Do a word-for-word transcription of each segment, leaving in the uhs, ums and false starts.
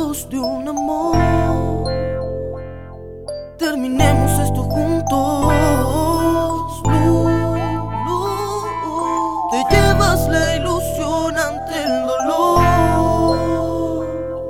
recuerdos de un amor. Terminemos esto juntos. Luz, luz, te llevas la ilusión ante el dolor.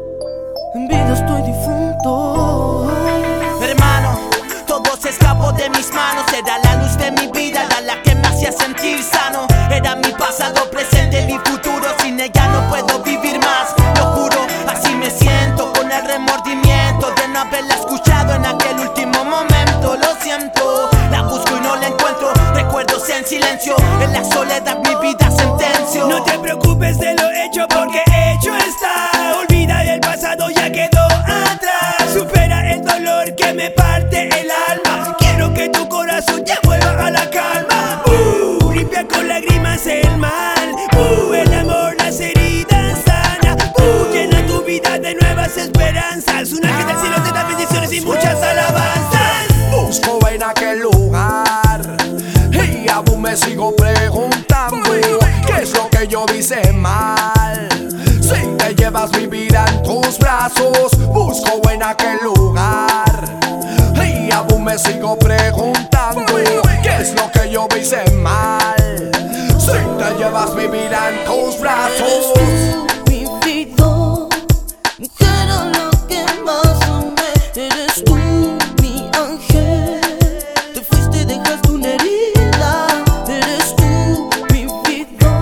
En vida estoy difunto. Hermano, todo se escapó de mis manos. Era la luz de mi vida, era la que me hacía sentir sano. Era mi pasado, presente, mi futuro. Sin ella no puedo vivir más, lo juro. Así me siento, con el remordimiento de no haberla escuchado en aquel último momento. Lo siento, la busco y no la encuentro. Recuerdos en silencio, en la soledad mi vida sentencio. No te preocupes de lo hecho, porque hecho está. Olvida el pasado, ya quedó atrás. Supera el dolor que me parte el alma. Quiero que tu corazón ya vuelva a la calma. uh, Limpia con lágrimas el mal. uh, El amor, las heridas sana. uh, Llena tu vida de nuevas esperanzas. Un ángel del cielo te da bendiciones y muchas alabanzas. Busco en aquel lugar y aún me sigo preguntando qué es lo que yo hice mal. Si te llevas mi vida en tus brazos, busco en aquel lugar y aún me sigo preguntando qué es lo que yo hice mal. Si te llevas mi vida en tus brazos, Mi vida, mujer a la que más amé. Eres tú, mi ángel. Te fuiste y dejaste una herida. Eres tú, mi vida,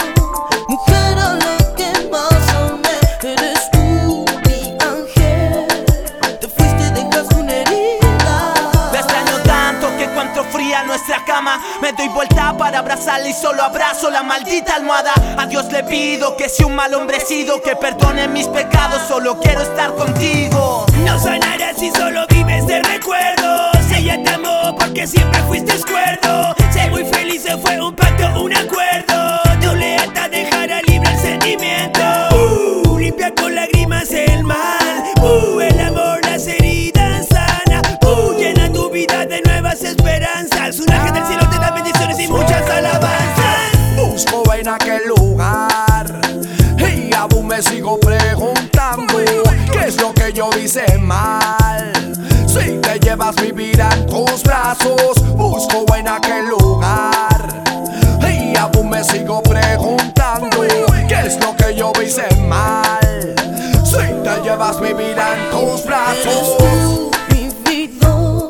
mujer a la que más amé. Eres tú, mi ángel. Te fuiste y dejaste una herida. La extraño tanto que encuentro fría nuestra cama. Me doy vuelta para abrazarla y solo abrazo la maldita almohada. A Dios le pido que si un mal hombre he sido, que perdone mis pecados, solo quiero estar contigo. No sanarás si solo vives de recuerdos. Ella te amó porque siempre fuiste escuerdo. Sé muy feliz, se fue un pacto, un acuerdo. Tu lealtad dejará libre el sentimiento. uh, Limpia con lágrimas el mal. uh, El amor, las heridas sana. uh, Llena tu vida de nuevas esperanzas. Un ángel del cielo te da bendiciones y muchas alabanzas. busco en aquel lugar y aún me sigo preguntando qué es lo que yo hice mal. Si te llevas mi vida en tus brazos, busco en aquel lugar y aún me sigo preguntando qué es lo que yo hice mal. Si te llevas mi vida en tus brazos, Mi vida,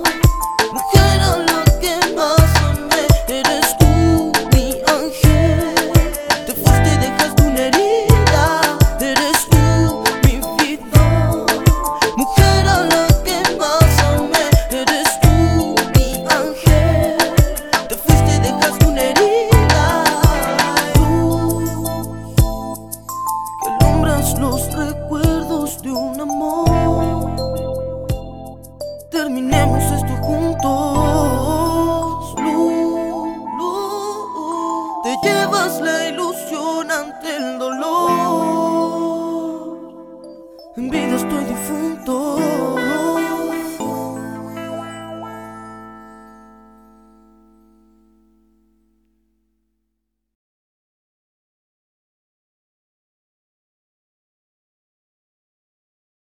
mujer a la que más amé. Eres tú, mi ángel. Te fuiste y dejaste una herida. Eres tú, mi vida, mujer a la que más amé. Eres tú, mi ángel. Te fuiste y dejaste una herida. Tú, que alumbras los recuerdos de un amor. Terminemos esto juntos. Luz, luz, te llevas la ilusión ante el dolor. En vida estoy difunto.